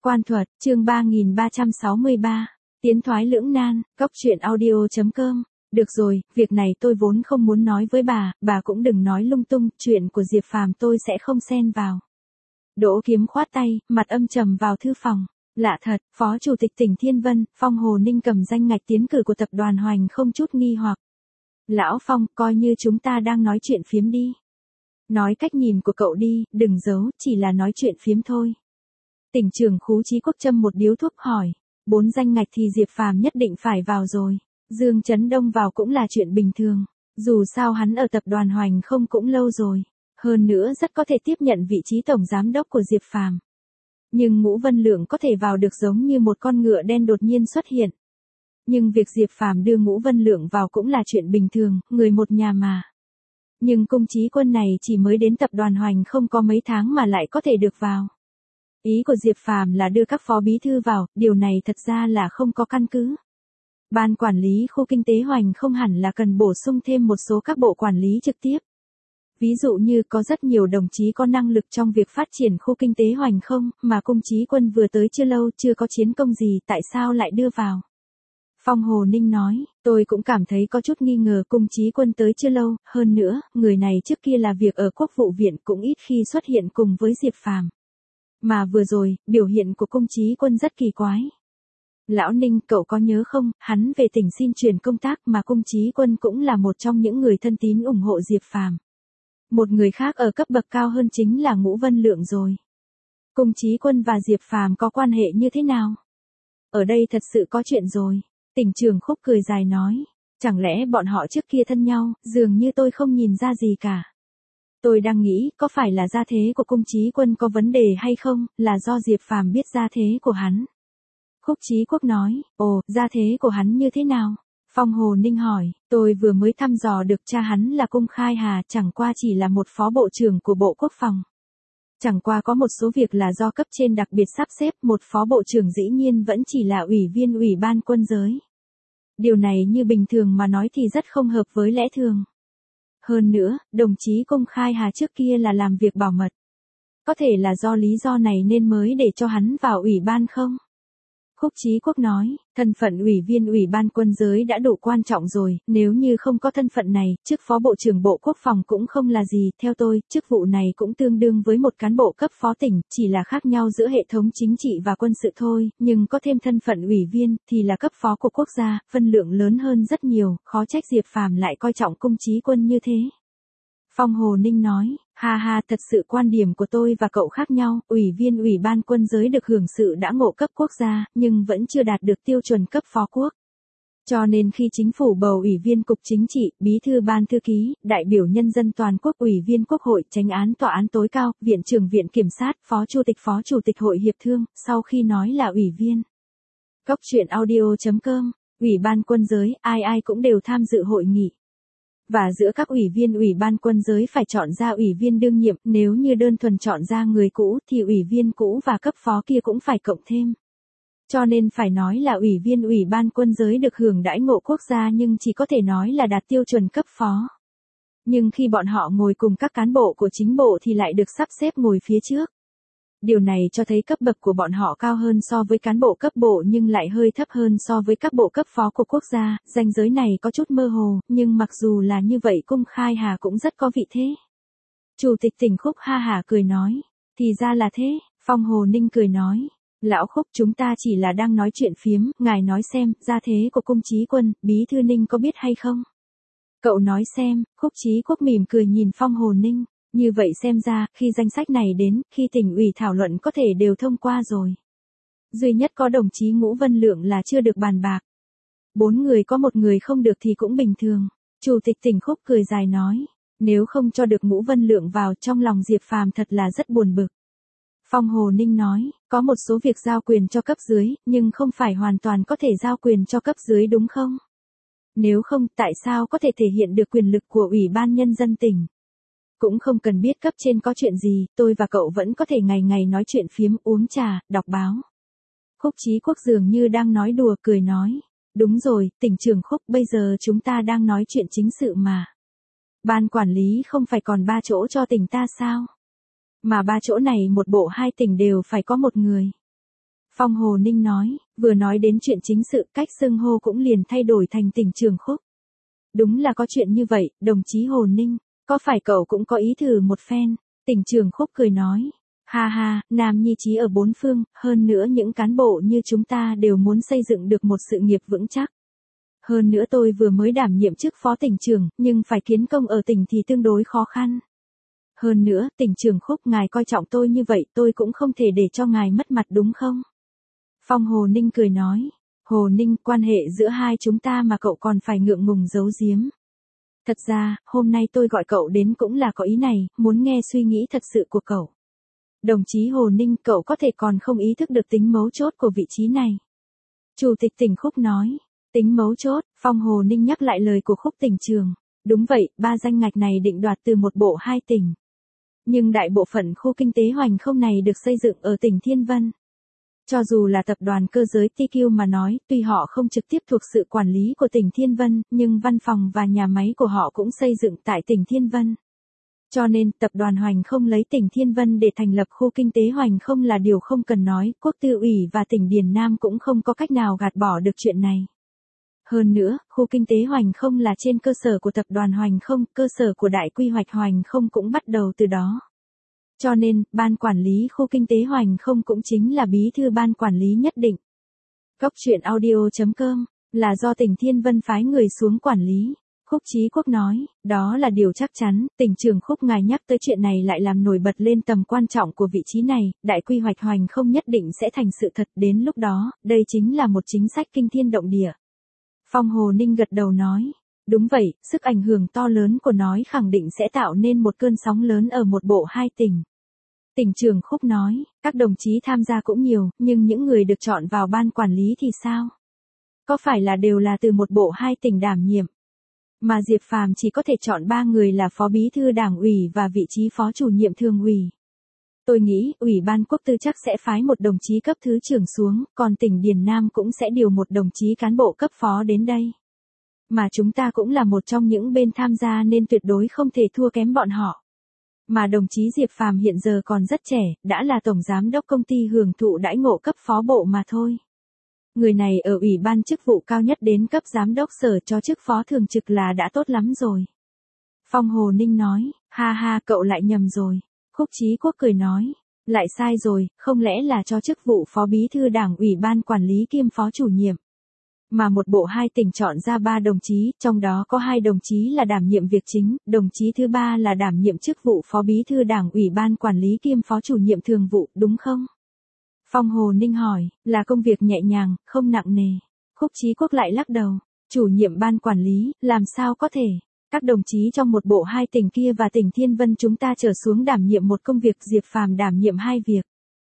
Quan thuật, chương 3363, tiến thoái lưỡng nan, góc truyện audio.com. Được rồi, việc này tôi vốn không muốn nói với bà cũng đừng nói lung tung, chuyện của Diệp Phàm tôi sẽ không xen vào. Đỗ Kiếm khoát tay, mặt âm trầm vào thư phòng. Lạ thật, Phó Chủ tịch tỉnh Thiên Vân, Phong Hồ Ninh cầm danh ngạch tiến cử của tập đoàn Hoành không chút nghi hoặc. Lão Phong, coi như chúng ta đang nói chuyện phiếm đi. Nói cách nhìn của cậu đi, đừng giấu, chỉ là nói chuyện phiếm thôi. Tỉnh trưởng Khú Chí Quốc châm một điếu thuốc hỏi, 4 danh ngạch thì Diệp Phàm nhất định phải vào rồi, Dương Chấn Đông vào cũng là chuyện bình thường, dù sao hắn ở tập đoàn Hoành không cũng lâu rồi, hơn nữa rất có thể tiếp nhận vị trí tổng giám đốc của Diệp Phàm. Nhưng Ngũ Vân Lượng có thể vào được giống như một con ngựa đen đột nhiên xuất hiện. Nhưng việc Diệp Phàm đưa Ngũ Vân Lượng vào cũng là chuyện bình thường, người một nhà mà. Nhưng Cung Chí Quân này chỉ mới đến tập đoàn Hoành không có mấy tháng mà lại có thể được vào. Ý của Diệp Phàm là đưa các phó bí thư vào, điều này thật ra là không có căn cứ. Ban quản lý khu kinh tế Hoành không hẳn là cần bổ sung thêm một số các bộ quản lý trực tiếp. Ví dụ như có rất nhiều đồng chí có năng lực trong việc phát triển khu kinh tế Hoành không, mà Cung Chí Quân vừa tới chưa lâu chưa có chiến công gì tại sao lại đưa vào. Phong Hồ Ninh nói, tôi cũng cảm thấy có chút nghi ngờ Cung Chí Quân tới chưa lâu, hơn nữa, người này trước kia là việc ở Quốc vụ viện cũng ít khi xuất hiện cùng với Diệp Phàm. Mà vừa rồi, biểu hiện của Cung Chí Quân rất kỳ quái. Lão Ninh, cậu có nhớ không, hắn về tỉnh xin chuyển công tác mà Cung Chí Quân cũng là một trong những người thân tín ủng hộ Diệp Phàm. Một người khác ở cấp bậc cao hơn chính là Ngũ Vân Lượng rồi. Cung Chí Quân và Diệp Phàm có quan hệ như thế nào? Ở đây thật sự có chuyện rồi. Tỉnh trưởng Khúc cười dài nói, chẳng lẽ bọn họ trước kia thân nhau, dường như tôi không nhìn ra gì cả. Tôi đang nghĩ, có phải là gia thế của Cung Chí Quân có vấn đề hay không, là do Diệp Phàm biết gia thế của hắn. Khúc Chí Quốc nói, ồ, gia thế của hắn như thế nào? Phong Hồ Ninh hỏi, tôi vừa mới thăm dò được cha hắn là Cung Khai Hà, chẳng qua chỉ là một phó bộ trưởng của Bộ Quốc phòng. Chẳng qua có một số việc là do cấp trên đặc biệt sắp xếp, một phó bộ trưởng dĩ nhiên vẫn chỉ là ủy viên Ủy ban quân giới. Điều này như bình thường mà nói thì rất không hợp với lẽ thường. Hơn nữa, đồng chí Cung Khai Hà trước kia là làm việc bảo mật. Có thể là do lý do này nên mới để cho hắn vào ủy ban không? Khúc Chí Quốc nói, thân phận ủy viên Ủy ban quân giới đã đủ quan trọng rồi, nếu như không có thân phận này, chức phó bộ trưởng Bộ Quốc phòng cũng không là gì, theo tôi, chức vụ này cũng tương đương với một cán bộ cấp phó tỉnh, chỉ là khác nhau giữa hệ thống chính trị và quân sự thôi, nhưng có thêm thân phận ủy viên, thì là cấp phó của quốc gia, phân lượng lớn hơn rất nhiều, khó trách Diệp Phàm lại coi trọng Cung Chí Quân như thế. Phong Hồ Ninh nói, ha ha, thật sự quan điểm của tôi và cậu khác nhau, ủy viên Ủy ban quân giới được hưởng sự đã ngộ cấp quốc gia, nhưng vẫn chưa đạt được tiêu chuẩn cấp phó quốc. Cho nên khi chính phủ bầu ủy viên cục chính trị, bí thư ban thư ký, đại biểu nhân dân toàn quốc, ủy viên quốc hội, chánh án tòa án tối cao, viện trưởng viện kiểm sát, phó chủ tịch hội hiệp thương, sau khi nói là ủy viên. Góc truyện audio.com, Ủy ban quân giới, ai cũng đều tham dự hội nghị. Và giữa các ủy viên Ủy ban quân giới phải chọn ra ủy viên đương nhiệm, nếu như đơn thuần chọn ra người cũ thì ủy viên cũ và cấp phó kia cũng phải cộng thêm. Cho nên phải nói là ủy viên Ủy ban quân giới được hưởng đãi ngộ quốc gia nhưng chỉ có thể nói là đạt tiêu chuẩn cấp phó. Nhưng khi bọn họ ngồi cùng các cán bộ của chính bộ thì lại được sắp xếp ngồi phía trước. Điều này cho thấy cấp bậc của bọn họ cao hơn so với cán bộ cấp bộ nhưng lại hơi thấp hơn so với các bộ cấp phó của quốc gia, ranh giới này có chút mơ hồ, nhưng mặc dù là như vậy Cung Khai Hà cũng rất có vị thế. Chủ tịch tỉnh Khúc ha hả cười nói, thì ra là thế, Phong Hồ Ninh cười nói, lão Khúc chúng ta chỉ là đang nói chuyện phiếm, ngài nói xem, gia thế của Cung Chí Quân, bí thư Ninh có biết hay không? Cậu nói xem, Khúc Chí Quốc mỉm cười nhìn Phong Hồ Ninh. Như vậy xem ra, khi danh sách này đến, khi tỉnh ủy thảo luận có thể đều thông qua rồi. Duy nhất có đồng chí Ngũ Vân Lượng là chưa được bàn bạc. 4 người có một người không được thì cũng bình thường. Chủ tịch tỉnh Khúc cười dài nói, nếu không cho được Ngũ Vân Lượng vào trong lòng Diệp Phàm thật là rất buồn bực. Phong Hồ Ninh nói, có một số việc giao quyền cho cấp dưới, nhưng không phải hoàn toàn có thể giao quyền cho cấp dưới đúng không? Nếu không, tại sao có thể thể hiện được quyền lực của Ủy ban Nhân dân tỉnh? Cũng không cần biết cấp trên có chuyện gì, tôi và cậu vẫn có thể ngày ngày nói chuyện phiếm, uống trà, đọc báo. Khúc Chí Quốc dường như đang nói đùa cười nói, đúng rồi, tỉnh trưởng Khúc, bây giờ chúng ta đang nói chuyện chính sự mà. Ban quản lý không phải còn 3 chỗ cho tỉnh ta sao? Mà 3 chỗ này một bộ 2 tỉnh đều phải có một người. Phong Hồ Ninh nói, vừa nói đến chuyện chính sự, cách xưng hô cũng liền thay đổi thành tỉnh Trường Khúc. Đúng là có chuyện như vậy, đồng chí Hồ Ninh, có phải cậu cũng có ý thử một phen? Tỉnh Trường Khúc cười nói, ha ha, nam nhi chí ở bốn phương, hơn nữa những cán bộ như chúng ta đều muốn xây dựng được một sự nghiệp vững chắc. Hơn nữa tôi vừa mới đảm nhiệm chức phó tỉnh trưởng, nhưng phải kiến công ở tỉnh thì tương đối khó khăn. Hơn nữa, tỉnh Trường Khúc ngài coi trọng tôi như vậy, tôi cũng không thể để cho ngài mất mặt đúng không? Phong Hồ Ninh cười nói, Hồ Ninh, quan hệ giữa hai chúng ta mà cậu còn phải ngượng ngùng giấu giếm. Thật ra, hôm nay tôi gọi cậu đến cũng là có ý này, muốn nghe suy nghĩ thật sự của cậu. Đồng chí Hồ Ninh, cậu có thể còn không ý thức được tính mấu chốt của vị trí này. Chủ tịch tỉnh Khúc nói, tính mấu chốt, Phong Hồ Ninh nhắc lại lời của Khúc tỉnh trường. Đúng vậy, 3 danh ngạch này định đoạt từ một bộ 2 tỉnh. Nhưng đại bộ phận khu kinh tế hoành không này được xây dựng ở tỉnh Thiên Vân. Cho dù là tập đoàn cơ giới TQ mà nói, tuy họ không trực tiếp thuộc sự quản lý của tỉnh Thiên Vân, nhưng văn phòng và nhà máy của họ cũng xây dựng tại tỉnh Thiên Vân. Cho nên, tập đoàn Hoành không lấy tỉnh Thiên Vân để thành lập khu kinh tế Hoành không là điều không cần nói, Quốc Tư ủy và tỉnh Điền Nam cũng không có cách nào gạt bỏ được chuyện này. Hơn nữa, khu kinh tế Hoành không là trên cơ sở của tập đoàn Hoành không, cơ sở của đại quy hoạch Hoành không cũng bắt đầu từ đó. Cho nên, ban quản lý khu kinh tế Hoành không cũng chính là bí thư ban quản lý nhất định. Cóc truyện audio.com, là do tỉnh Thiên Vân phái người xuống quản lý. Khúc Chí Quốc nói, đó là điều chắc chắn, tỉnh trưởng Khúc ngài nhắc tới chuyện này lại làm nổi bật lên tầm quan trọng của vị trí này, đại quy hoạch Hoành không nhất định sẽ thành sự thật, đến lúc đó, đây chính là một chính sách kinh thiên động địa. Phong Hồ Ninh gật đầu nói, đúng vậy, sức ảnh hưởng to lớn của nói khẳng định sẽ tạo nên một cơn sóng lớn ở một bộ 2 tỉnh. Tỉnh trưởng Khúc nói, các đồng chí tham gia cũng nhiều, nhưng những người được chọn vào ban quản lý thì sao? Có phải là đều là từ một bộ 2 tỉnh đảm nhiệm? Mà Diệp Phàm chỉ có thể chọn 3 người là phó bí thư đảng ủy và vị trí phó chủ nhiệm thường ủy. Tôi nghĩ, Ủy ban Quốc tư chắc sẽ phái một đồng chí cấp thứ trưởng xuống, còn tỉnh Điền Nam cũng sẽ điều một đồng chí cán bộ cấp phó đến đây. Mà chúng ta cũng là một trong những bên tham gia nên tuyệt đối không thể thua kém bọn họ. Mà đồng chí Diệp Phàm hiện giờ còn rất trẻ, đã là tổng giám đốc công ty hưởng thụ đãi ngộ cấp phó bộ mà thôi. Người này ở ủy ban chức vụ cao nhất đến cấp giám đốc sở cho chức phó thường trực là đã tốt lắm rồi. Phong Hồ Ninh nói, ha ha, cậu lại nhầm rồi. Khúc Chí Quốc cười nói, lại sai rồi, không lẽ là cho chức vụ phó bí thư đảng ủy ban quản lý kiêm phó chủ nhiệm. Mà một bộ 2 tỉnh chọn ra 3 đồng chí, trong đó có 2 đồng chí là đảm nhiệm việc chính, đồng chí thứ 3 là đảm nhiệm chức vụ phó bí thư đảng ủy ban quản lý kiêm phó chủ nhiệm thường vụ, đúng không? Phong Hồ Ninh hỏi, là công việc nhẹ nhàng, không nặng nề. Khúc Chí Quốc lại lắc đầu, chủ nhiệm ban quản lý, làm sao có thể? Các đồng chí trong một bộ 2 tỉnh kia và tỉnh Thiên Vân chúng ta trở xuống đảm nhiệm một công việc, Diệp Phàm đảm nhiệm 2 việc.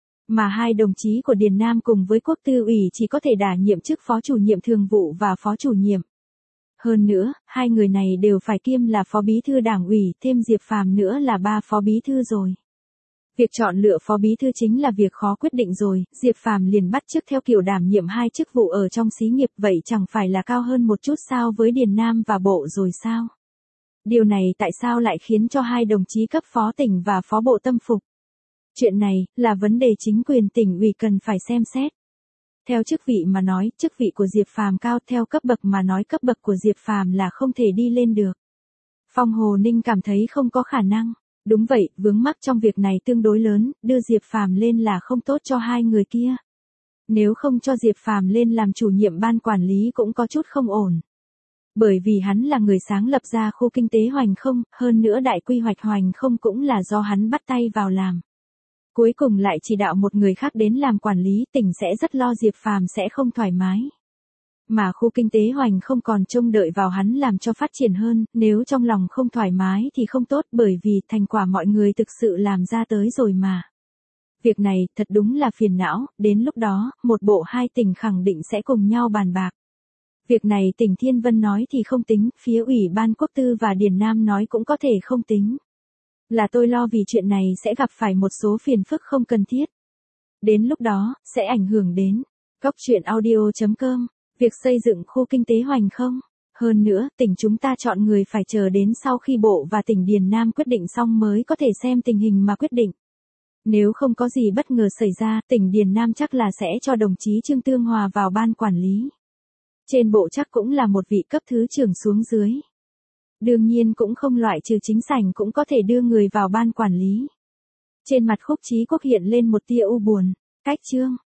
Mà 2 đồng chí của Điền Nam cùng với Quốc tư ủy chỉ có thể đảm nhiệm chức phó chủ nhiệm thường vụ và phó chủ nhiệm. Hơn nữa, 2 người này đều phải kiêm là phó bí thư đảng ủy, thêm Diệp Phàm nữa là 3 phó bí thư rồi. Việc chọn lựa phó bí thư chính là việc khó quyết định rồi, Diệp Phàm liền bắt chước theo kiểu đảm nhiệm 2 chức vụ ở trong xí nghiệp, vậy chẳng phải là cao hơn một chút sao với Điền Nam và bộ rồi sao? Điều này tại sao lại khiến cho 2 đồng chí cấp phó tỉnh và phó bộ tâm phục? Chuyện này, là vấn đề chính quyền tỉnh ủy cần phải xem xét. Theo chức vị mà nói, chức vị của Diệp Phàm cao, theo cấp bậc mà nói cấp bậc của Diệp Phàm là không thể đi lên được. Phong Hồ Ninh cảm thấy không có khả năng. Đúng vậy, vướng mắc trong việc này tương đối lớn, đưa Diệp Phàm lên là không tốt cho 2 người kia. Nếu không cho Diệp Phàm lên làm chủ nhiệm ban quản lý cũng có chút không ổn. Bởi vì hắn là người sáng lập ra khu kinh tế Hoành không, hơn nữa đại quy hoạch Hoành không cũng là do hắn bắt tay vào làm. Cuối cùng lại chỉ đạo một người khác đến làm quản lý, tỉnh sẽ rất lo Diệp Phàm sẽ không thoải mái. Mà khu kinh tế Hoành không còn trông đợi vào hắn làm cho phát triển hơn, nếu trong lòng không thoải mái thì không tốt, bởi vì thành quả mọi người thực sự làm ra tới rồi mà. Việc này thật đúng là phiền não, đến lúc đó, một bộ 2 tỉnh khẳng định sẽ cùng nhau bàn bạc. Việc này tỉnh Thiên Vân nói thì không tính, phía Ủy ban Quốc tư và Điền Nam nói cũng có thể không tính. Là tôi lo vì chuyện này sẽ gặp phải một số phiền phức không cần thiết. Đến lúc đó, sẽ ảnh hưởng đến cóc truyện audio.com, việc xây dựng khu kinh tế Hoành không. Hơn nữa, tỉnh chúng ta chọn người phải chờ đến sau khi bộ và tỉnh Điền Nam quyết định xong mới có thể xem tình hình mà quyết định. Nếu không có gì bất ngờ xảy ra, tỉnh Điền Nam chắc là sẽ cho đồng chí Trương Tương Hòa vào ban quản lý. Trên bộ chắc cũng là một vị cấp thứ trưởng xuống dưới. Đương nhiên cũng không loại trừ chính sảnh cũng có thể đưa người vào ban quản lý. Trên mặt Khúc Chí Quốc hiện lên một tia u buồn. Cách Trương